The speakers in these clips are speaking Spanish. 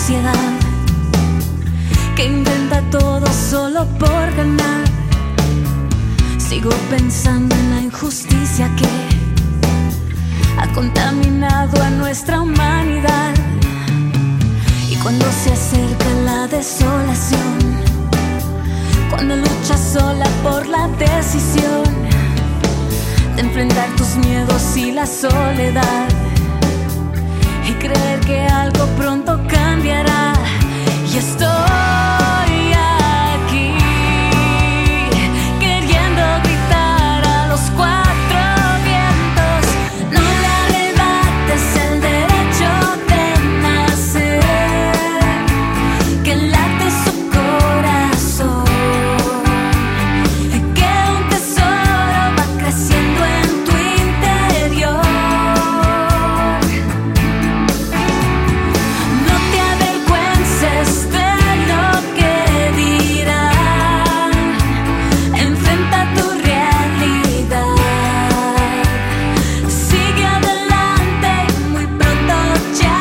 sociedad que intenta todo solo por ganar. Sigo pensando en la injusticia que ha contaminado a nuestra humanidad. Y cuando se acerca la desolación, cuando luchas sola por la decisión de enfrentar tus miedos y la soledad y creer que algo pronto cambiará, y estoy aquí queriendo gritar a los cuatro vientos: no le arrebates el derecho de nacer, que late su corazón, que un tesoro va creciendo en tu interior. No te avergüences de lo que dirán, enfrenta tu realidad, sigue adelante y muy pronto ya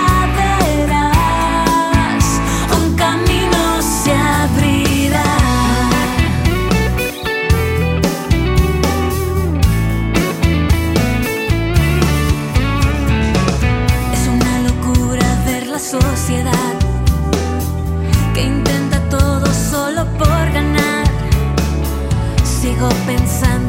verás, un camino se abrirá. Es una locura ver la sociedad que intenta todo solo por ganar. Sigo pensando